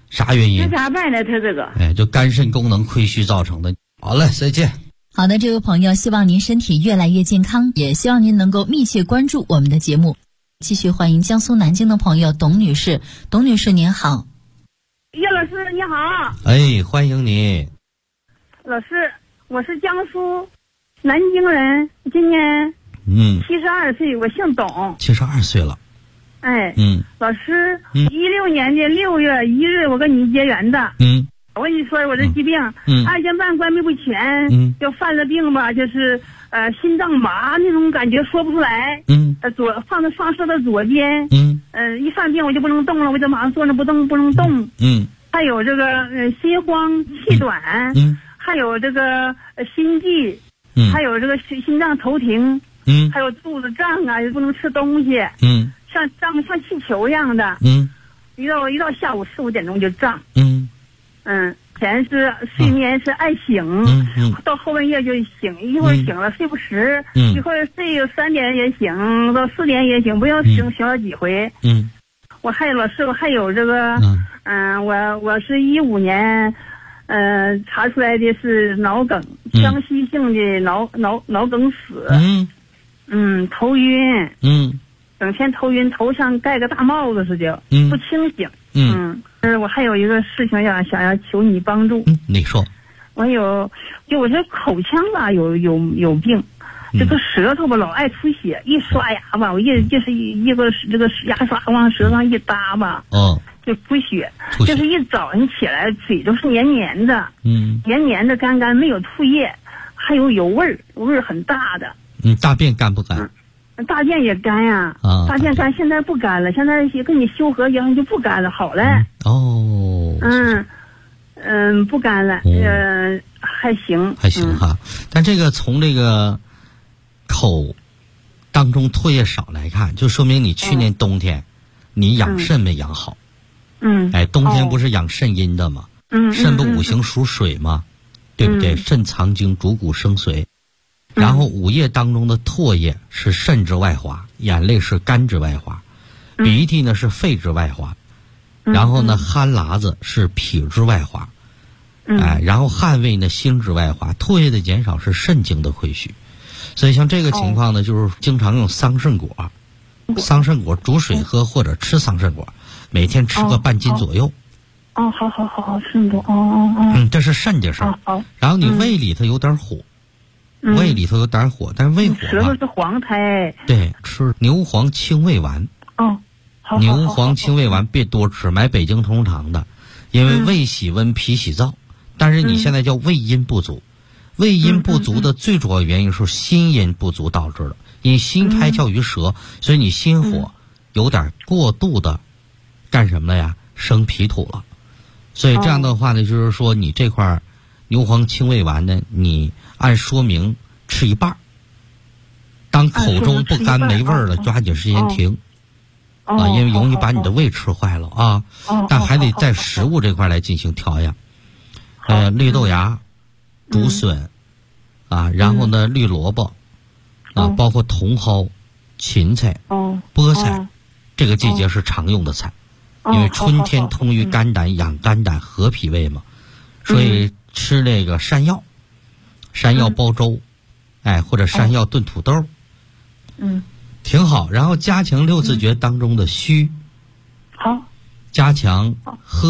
啥原因？ 那咋办呢？他这个， 就肝肾功能亏虚造成的。好嘞，再见。 好的，这位朋友，希望您身体越来越健康，也希望您能够密切关注我们的节目。继续欢迎江苏南京的朋友董女士。董女士您好。 叶老师你好。 哎，欢迎你。 老师，我是江苏南京人，今年72岁，我姓董。 72岁了。 哎，老师，16年的6月1日我跟你结缘的。我跟你说，我这疾病，二尖瓣关闭不全，就犯了病吧，就是心脏麻那种感觉，说不出来。放射到左边。一犯病我就不能动了，我就马上坐着不动，不能动。还有这个心慌气短，还有这个心悸，还有这个心脏头停，还有肚子胀啊，也不能吃东西。像气球一样的。一到下午4、5点钟就胀。前是睡眠是爱醒，到后半夜就醒，一会儿醒了睡不实，一会儿睡3点也醒，到4点也醒，不要醒了几回。我还有这个，我是15年，查出来的是脑梗，僵息性的脑梗死。头晕。整天头晕，头上盖个大帽子似的，不清醒。我还有一个事情想要求你帮助。 你说。 我这口腔吧有病，这个舌头吧老爱出血，一刷牙吧，我就是一个这个牙刷往舌上一搭吧，就出血。就是一早上起来嘴都是黏黏的，黏黏的干没有吐液，还有味儿很大的。 大便干不干？ 大便也干呀。大便干，现在不干了，现在跟你修和一样就不干了，好了。不干了。还行哈。但这个从这个口当中唾液少来看，就说明你去年冬天你养肾没养好。冬天不是养肾阴的吗？肾不五行属水吗？对不对？肾藏精，主骨生髓。然后午夜当中的唾液是肾之外滑，眼泪是肝之外滑，鼻涕呢是肺之外滑，然后呢汗喇子是脾之外滑，然后汗味呢心之外滑，唾液的减少是肾精的亏虚。所以像这个情况呢，就是经常用桑葚果，桑葚果煮水喝或者吃桑葚果，每天吃个半斤左右。 好，葚果。 这是肾的事儿。然后你胃里头有点火。胃里头有点火，但是胃火舌头是黄苔。 对，吃牛黄清胃丸。牛黄清胃丸别多吃，买北京同堂的，因为胃喜温，脾喜燥。但是你现在叫胃阴不足，胃阴不足的最主要原因是心阴不足导致的。你心开窍于舌，所以你心火有点过度的干什么了呀？生脾土了。所以这样的话呢，就是说你这块牛黄清胃丸呢，你按说明吃一半，当口中不干没味儿了，抓紧时间停。因为容易把你的胃吃坏了啊。但还得在食物这块来进行调养。绿豆芽、竹笋然后呢绿萝卜包括茼蒿、芹菜、菠菜，这个季节是常用的菜。因为春天通于肝胆，养肝胆和脾胃嘛，所以吃那个山药煲粥，或者山药炖土豆，挺好。然后加强6字诀当中的虚，加强喝